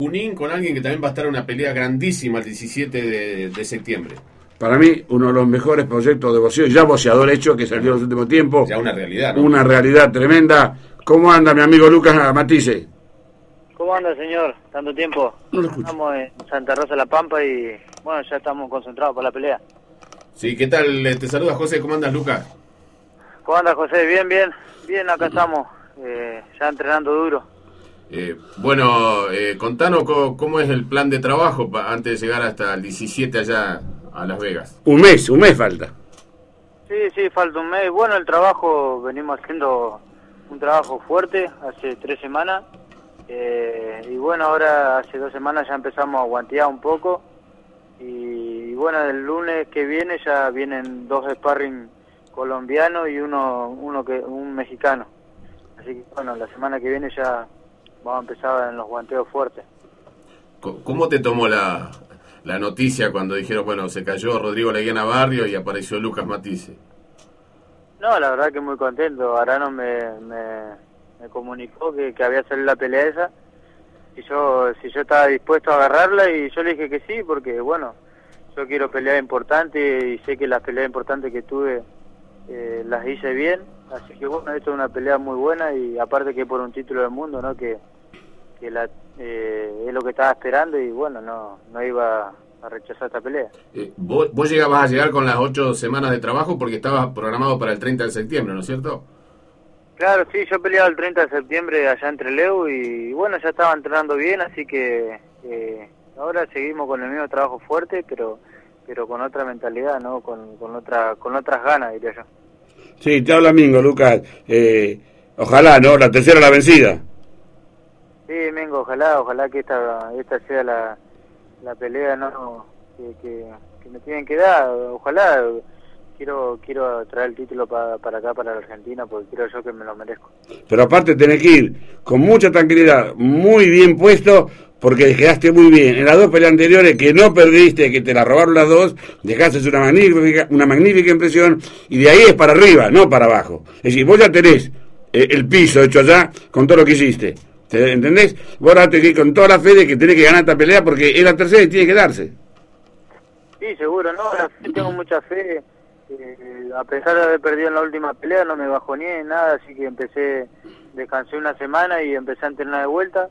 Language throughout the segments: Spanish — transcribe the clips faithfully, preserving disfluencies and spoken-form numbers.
Junín con alguien que también va a estar en una pelea grandísima el diecisiete de, de septiembre. Para mí, uno de los mejores proyectos de boxeo, ya boxeador hecho, que salió en los últimos tiempos. Ya una realidad, ¿no? Una realidad tremenda. ¿Cómo anda mi amigo Lucas Matisse? ¿Cómo anda, señor? ¿Tanto tiempo? No lo escucho. Estamos en Santa Rosa La Pampa y, bueno, ya estamos concentrados para la pelea. Sí, ¿qué tal? Te saluda José, ¿cómo andas, Lucas? ¿Cómo anda, José? Bien, bien. Bien, acá estamos, eh, ya entrenando duro. Eh, bueno, eh, contanos cómo, cómo es el plan de trabajo pa, antes de llegar hasta el diecisiete allá a Las Vegas. Un mes, un mes falta. Sí, sí, falta un mes. Bueno, el trabajo, venimos haciendo un trabajo fuerte hace tres semanas. Eh, y bueno, ahora hace dos semanas ya empezamos a guantear un poco. Y, y bueno, el lunes que viene ya vienen dos sparring colombianos y uno, uno que un mexicano. Así que bueno, la semana que viene ya vamos a empezar en los guanteos fuertes. ¿Cómo te tomó la, la noticia cuando dijeron, bueno, se cayó Rodrigo Leguina Barrio y apareció Lucas Matisse? No, la verdad que muy contento. Arano me, me, me comunicó que, que había salido la pelea esa. Y yo, si yo estaba dispuesto a agarrarla, y yo le dije que sí, porque bueno, yo quiero pelear importante y sé que las peleas importantes que tuve eh, las hice bien. Así que bueno, esto es una pelea muy buena y aparte que por un título del mundo, ¿no? Que, que la, eh, es lo que estaba esperando y bueno, no, no iba a rechazar esta pelea. Eh, vos, vos llegabas a llegar con las ocho semanas de trabajo porque estabas programado para el treinta de septiembre, ¿no es cierto? Claro, sí, yo peleaba el treinta de septiembre allá en Trelew y bueno, ya estaba entrenando bien, así que eh, ahora seguimos con el mismo trabajo fuerte, pero pero con otra mentalidad, ¿no? Con, con, otra, con otras ganas, diría yo. Sí, te habla Mingo, Lucas. Eh, ojalá, ¿no? La tercera la vencida. Sí, Mingo, ojalá, ojalá que esta esta sea la, la pelea, ¿no? Que, que, que me tienen que dar, ojalá. Quiero quiero traer el título pa, para acá, para la Argentina, porque creo yo que me lo merezco. Pero aparte tenés que ir con mucha tranquilidad, muy bien puesto, porque quedaste muy bien. En las dos peleas anteriores que no perdiste, que te la robaron las dos, dejaste una magnífica, una magnífica impresión, y de ahí es para arriba, no para abajo. Es decir, vos ya tenés eh, el piso hecho allá con todo lo que hiciste. ¿Te, ¿Entendés? Vos ahora tenés que ir con toda la fe de que tenés que ganar esta pelea, porque es la tercera y tiene que darse. Sí, seguro, no, yo tengo mucha fe. Eh, a pesar de haber perdido en la última pelea, no me bajoneé nada, así que empecé, descansé una semana y empecé a entrenar de vuelta.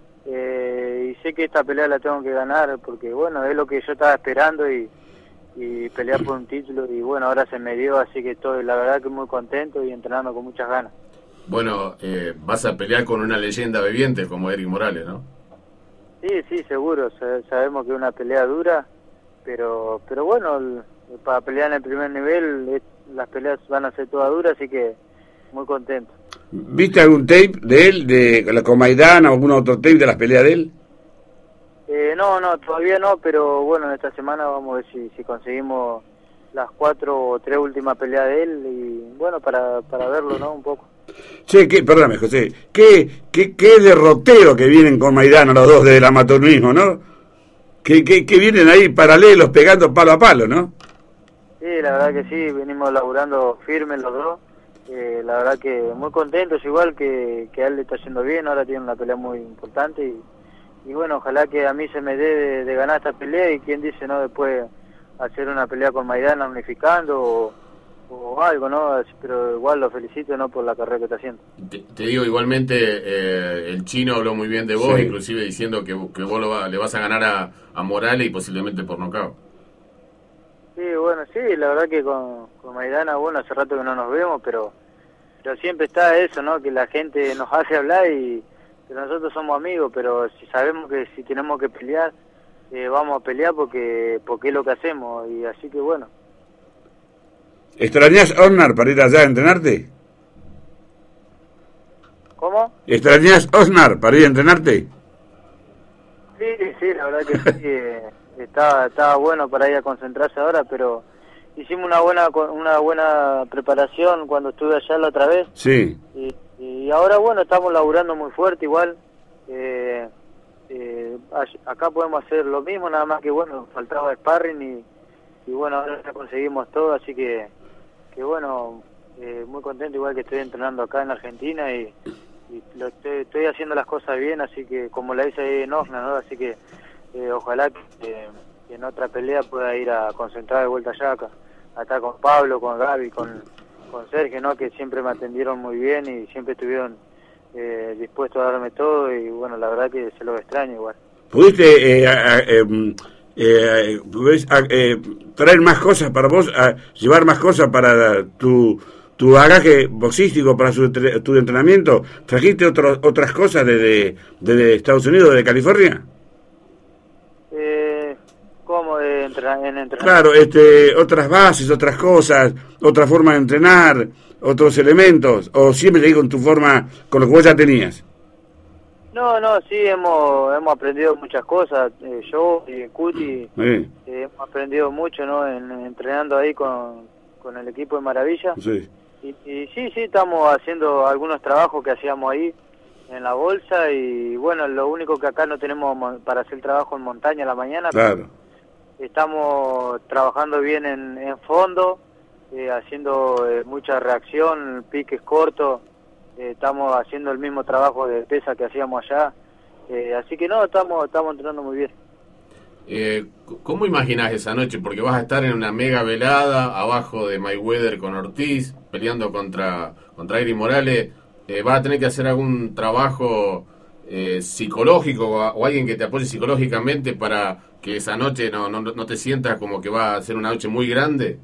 Eh, y sé que esta pelea la tengo que ganar porque bueno, es lo que yo estaba esperando y, y pelear por un título y bueno, ahora se me dio, así que estoy la verdad que muy contento y entrenando con muchas ganas. Bueno, eh, vas a pelear con una leyenda viviente como Eric Morales, ¿no? Sí, sí, seguro, sabemos que es una pelea dura, pero pero bueno, el, para pelear en el primer nivel es, las peleas van a ser todas duras, así que muy contento. ¿Viste algún tape de él, de la Comaidana o algún otro tape de las peleas de él? Eh, no, no, todavía no, pero bueno, esta semana vamos a ver si, si conseguimos las cuatro o tres últimas peleas de él y bueno, para, para verlo, ¿no? Un poco. Che, ¿qué? Perdóname, José, qué, qué, qué derrotero que vienen con Maidana los dos del amateurismo, ¿no? Que, que, que vienen ahí paralelos pegando palo a palo, ¿no? Sí, la verdad que sí, venimos laburando firmes los dos. Eh, la verdad que muy contentos, igual que, que a él le está yendo bien, ahora tiene una pelea muy importante y, y bueno, ojalá que a mí se me dé de, de ganar esta pelea y quien dice, ¿no? Después hacer una pelea con Maidana unificando o, o algo, ¿no? Pero igual lo felicito, ¿no? Por la carrera que está haciendo. Te, te digo, igualmente eh, el chino habló muy bien de vos, sí. Inclusive diciendo que, que vos lo va, le vas a ganar a, a Morales y posiblemente por nocaut. Sí, bueno, sí, la verdad que con, con Maidana, bueno, hace rato que no nos vemos, pero pero siempre está eso, ¿no? Que la gente nos hace hablar y que nosotros somos amigos, pero si sabemos que si tenemos que pelear, eh, vamos a pelear porque porque es lo que hacemos, y así que bueno. ¿Extrañás Osnar para ir allá a entrenarte? ¿Cómo? ¿Extrañás Osnar para ir a entrenarte? Sí, sí, la verdad que sí, eh, estaba, estaba bueno para ir a concentrarse ahora, pero hicimos una buena una buena preparación cuando estuve allá la otra vez. Sí. Y, y ahora, bueno, estamos laburando muy fuerte igual. Eh, eh, acá podemos hacer lo mismo, nada más que, bueno, faltaba sparring y, y bueno, ahora ya conseguimos todo, así que, que bueno, eh, muy contento igual que estoy entrenando acá en Argentina y, y lo estoy, estoy haciendo las cosas bien, así que como la hice ahí en Osna, ¿no? Así que eh, ojalá que, eh, que en otra pelea pueda ir a concentrar de vuelta allá, acá, a estar con Pablo, con Gaby, con, con Sergio, ¿no? Que siempre me atendieron muy bien y siempre estuvieron eh, dispuestos a darme todo, y bueno, la verdad que se los extraño igual. ¿Pudiste eh, a, eh, eh, ¿pudiste, a, eh, traer más cosas para vos, a, llevar más cosas para tu, tu bagaje boxístico, para su, tu entrenamiento? ¿Trajiste otro, otras cosas desde, desde Estados Unidos, de California? Eh, ¿Cómo de entrenar, en entrenar? Claro, este, otras bases, otras cosas, otra forma de entrenar, otros elementos, o siempre seguís con tu forma, con lo que vos ya tenías. No, no, sí, hemos hemos aprendido muchas cosas, eh, yo y Cuti, eh, hemos aprendido mucho, ¿no? En, entrenando ahí con, con el equipo de Maravilla. Sí. Y, y sí, sí, estamos haciendo algunos trabajos que hacíamos ahí en la bolsa, y bueno, lo único que acá no tenemos para hacer trabajo en montaña a la mañana. Claro. Estamos trabajando bien en, en fondo, eh, haciendo eh, mucha reacción, piques cortos. Eh, estamos haciendo el mismo trabajo de pesa que hacíamos allá, eh, así que no, estamos estamos entrenando muy bien. Eh, ¿Cómo imaginás esa noche? Porque vas a estar en una mega velada abajo de Mayweather con Ortiz, peleando contra contra Iris Morales. Eh, ¿Vas a tener que hacer algún trabajo eh, psicológico o, o alguien que te apoye psicológicamente para que esa noche no, no, no te sientas como que va a ser una noche muy grande?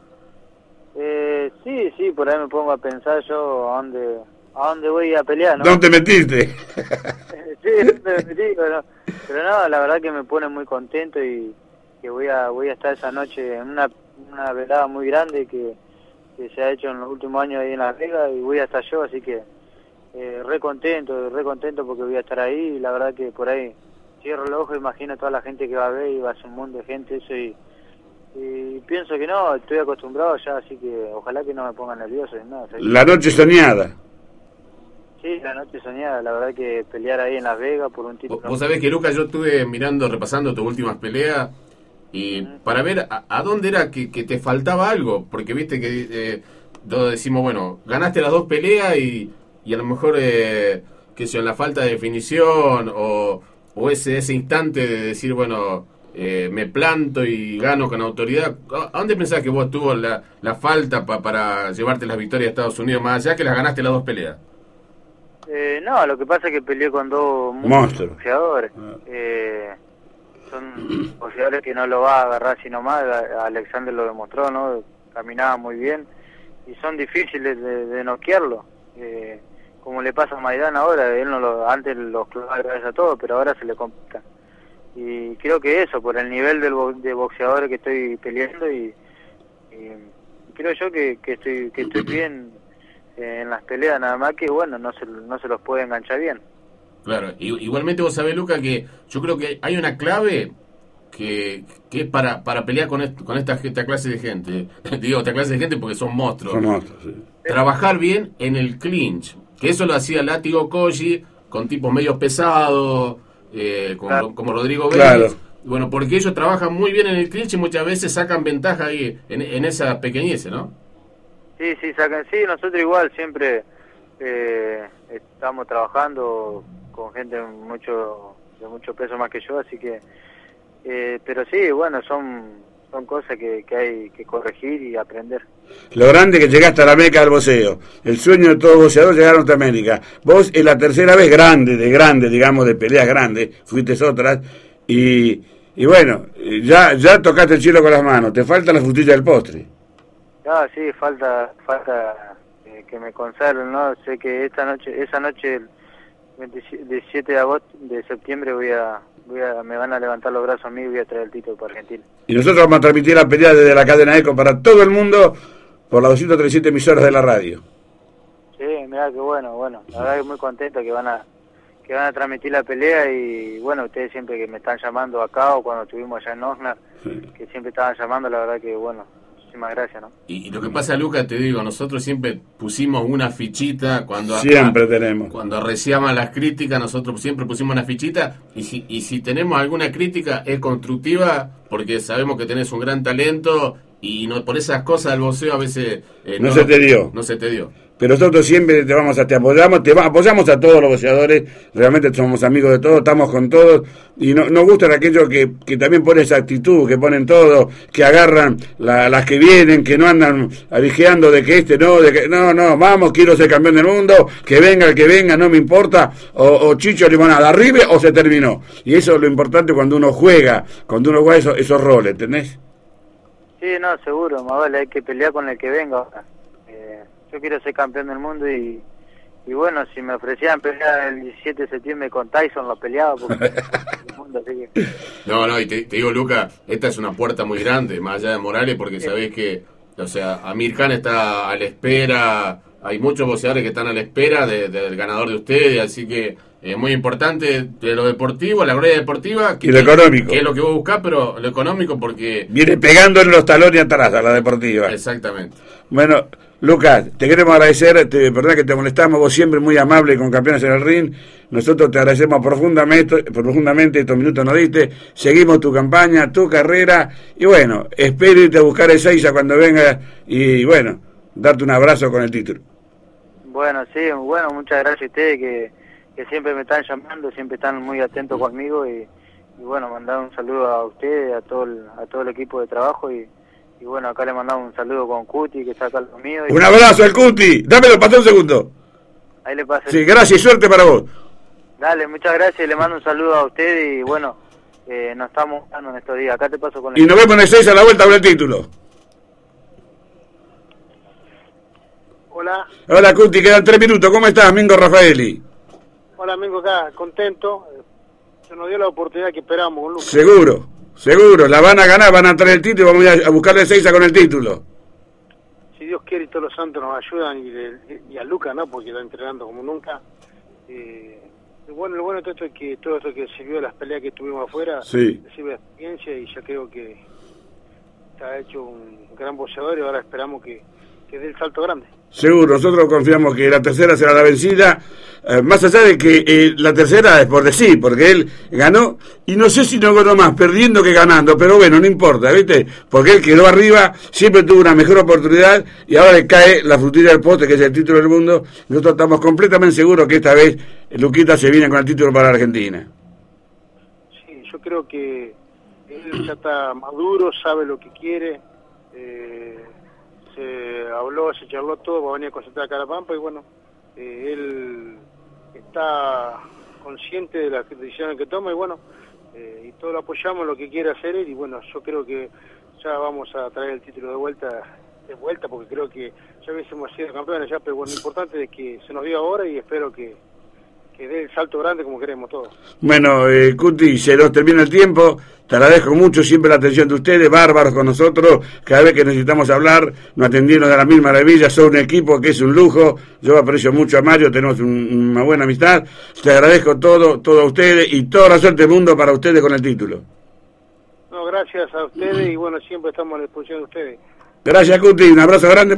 Eh, sí, sí, por ahí me pongo a pensar yo a dónde... ¿A dónde voy a pelear, no? ¿Dónde te metiste? Sí, ¿dónde me metí? Pero, pero no, la verdad que me pone muy contento, y que voy a voy a estar esa noche en una, una velada muy grande que, que se ha hecho en los últimos años ahí en Las Vegas, y voy a estar yo, así que eh, re contento, re contento porque voy a estar ahí, y la verdad que por ahí cierro el ojo, imagino toda la gente que va a ver, y va a ser un montón de gente eso, y, y pienso que no, estoy acostumbrado ya, así que ojalá que no me ponga nervioso ni nada. La noche soñada. Sí, la noche soñada, la verdad que pelear ahí en Las Vegas por un título... Vos sabés que, Lucas, yo estuve mirando, repasando tus últimas peleas, y mm. para ver a, a dónde era que, que te faltaba algo, porque viste que eh, todos decimos, bueno, ganaste las dos peleas y, y a lo mejor, eh, que sea, la falta de definición o, o ese, ese instante de decir, bueno, eh, me planto y gano con autoridad. ¿A dónde pensás que vos tuvo la, la falta pa, para llevarte las victorias a Estados Unidos, más allá que las ganaste las dos peleas? Eh, no, lo que pasa es que peleé con dos monstruos boxeadores. Eh, son boxeadores que no lo va a agarrar sino más. Alexander lo demostró, ¿no? Caminaba muy bien y son difíciles de, de noquearlo. Eh, como le pasa a Maidán ahora, él no lo, antes los clavaba de cabeza a todo, pero ahora se le complica. Y creo que eso, por el nivel del bo de boxeadores que estoy peleando, y, y creo yo que, que estoy que estoy bien en las peleas, nada más que bueno, no se, no se los puede enganchar bien. Claro, igualmente vos sabés, Luca, que yo creo que hay una clave que, que es para, para pelear con, est con esta, esta clase de gente. Digo, esta clase de gente porque son monstruos. Son monstruos, sí. Trabajar bien en el clinch, que eso lo hacía Látigo Koji con tipos medios pesados, eh, como, claro. como Rodrigo Vélez. Claro. Bueno, porque ellos trabajan muy bien en el clinch y muchas veces sacan ventaja ahí en, en esa pequeñez, ¿no? Sí, sí, sacan, sí, nosotros igual siempre eh, estamos trabajando con gente mucho de mucho peso más que yo, así que, eh, pero sí, bueno, son son cosas que, que hay que corregir y aprender. Lo grande que llegaste a la meca del boxeo, el sueño de todo boxeador llegar a Norteamérica. Vos es la tercera vez grande, de grande, digamos, de peleas grandes, fuiste otras, y, y bueno, ya, ya tocaste el cielo con las manos, te falta la frutilla del postre. Ah, sí, falta falta eh, que me consagren, ¿no? Sé que esta noche, esa noche, el veintisiete de agosto, de septiembre, voy a, voy a, me van a levantar los brazos a mí y voy a traer el título para Argentina. Y nosotros vamos a transmitir la pelea desde la cadena ECO para todo el mundo por las doscientas treinta y siete emisoras de la radio. Sí, mirá qué bueno, bueno, la verdad que muy contento que van a que van a transmitir la pelea, y bueno, ustedes siempre que me están llamando acá o cuando estuvimos allá en Osnar, sí, que siempre estaban llamando, la verdad que bueno, muchísimas gracias, ¿no? Y, y lo que pasa, Lucas, te digo, nosotros siempre pusimos una fichita cuando siempre a, tenemos cuando arreciaban las críticas, nosotros siempre pusimos una fichita, y si, y si tenemos alguna crítica es constructiva porque sabemos que tenés un gran talento, y no por esas cosas del boxeo a veces eh, no, no se te dio no se te dio pero nosotros siempre te vamos a te apoyamos, te va, apoyamos a todos los boxeadores, realmente somos amigos de todos, estamos con todos, y no, nos gustan aquellos que, que también ponen esa actitud, que ponen todo, que agarran la, las que vienen, que no andan avijeando de que este no, de que no, no, vamos, quiero ser campeón del mundo, que venga el que venga, no me importa, o, o chicho limonada, arriba o se terminó. Y eso es lo importante cuando uno juega, cuando uno juega esos, esos roles, ¿entendés? Sí, no, seguro, más vale, hay que pelear con el que venga. Eh, yo quiero ser campeón del mundo y, y bueno, si me ofrecían pelear el diecisiete de septiembre con Tyson, lo peleaba porque el mundo, así que... No, no, y te, te digo, Luca, esta es una puerta muy grande, más allá de Morales, porque sí. Sabés que, o sea, Amir Khan está a la espera, hay muchos boxeadores que están a la espera de, de, del ganador de ustedes, así que es muy importante de lo deportivo, la gloria deportiva, que, y lo económico, que es lo que vos buscás, pero lo económico porque... Viene pegando en los talones atrás a la deportiva. Exactamente. Bueno, Lucas, te queremos agradecer, te, verdad que te molestamos, vos siempre muy amable con Campeones en el Ring, nosotros te agradecemos profundamente, profundamente estos minutos nos diste, seguimos tu campaña, tu carrera, y bueno, espero irte a buscar a Ezeiza cuando venga, y bueno, darte un abrazo con el título. Bueno, sí, bueno, muchas gracias a ustedes que... que siempre me están llamando, siempre están muy atentos conmigo y, y bueno, mandar un saludo a ustedes, a todo el, a todo el equipo de trabajo y, y bueno, acá le mandamos un saludo con Cuti, que está acá lo mío. Y un abrazo al Cuti, dámelo, pasá un segundo. Ahí le pasé. Sí, gracias y suerte para vos. Dale, muchas gracias, le mando un saludo a ustedes y bueno, eh, nos estamos dando en estos días, acá te paso con el... Y nos vemos en el seis a la vuelta por el título. Hola. Hola Cuti, quedan tres minutos, ¿cómo estás, Mingo Rafaeli? Hola, amigo, acá, contento. Se nos dio la oportunidad que esperábamos con Lucas. Seguro, seguro. La van a ganar, van a traer el título y vamos a buscarle a Ezeiza con el título. Si Dios quiere y todos los santos nos ayudan, y, de, y a Lucas, ¿no? Porque está entrenando como nunca. Eh, bueno, lo bueno de todo esto es que todo esto que se vio de las peleas que tuvimos afuera, sí, sirve de experiencia y ya creo que está hecho un gran boxeador y ahora esperamos que, que dé el salto grande. Seguro, nosotros confiamos que la tercera será la vencida, eh, más allá de que eh, la tercera es por decir, porque él ganó, y no sé si no ganó más perdiendo que ganando, pero bueno, no importa, ¿viste? Porque él quedó arriba, siempre tuvo una mejor oportunidad, y ahora le cae la frutilla del poste, que es el título del mundo. Nosotros estamos completamente seguros que esta vez Luquita se viene con el título para Argentina. Sí, yo creo que él ya está maduro, sabe lo que quiere, eh... se habló, se charló todo, va a venir a concentrar a Carapampa y bueno, eh, él está consciente de las decisiones que toma y bueno, eh, y todos lo apoyamos en lo que quiere hacer él y bueno, yo creo que ya vamos a traer el título de vuelta, de vuelta porque creo que ya hubiésemos sido campeones ya, pero bueno, lo importante es que se nos dio ahora y espero que, que dé el salto grande como queremos todos. Bueno, eh, Cuti, se nos termina el tiempo, te agradezco mucho siempre la atención de ustedes, bárbaros con nosotros, cada vez que necesitamos hablar, nos atendieron de la misma maravilla, son un equipo que es un lujo, yo aprecio mucho a Mario, tenemos un, una buena amistad, te agradezco todo, todo a ustedes y toda la suerte del mundo para ustedes con el título. No, gracias a ustedes y bueno, siempre estamos a la disposición de ustedes. Gracias, Cuti, un abrazo grande.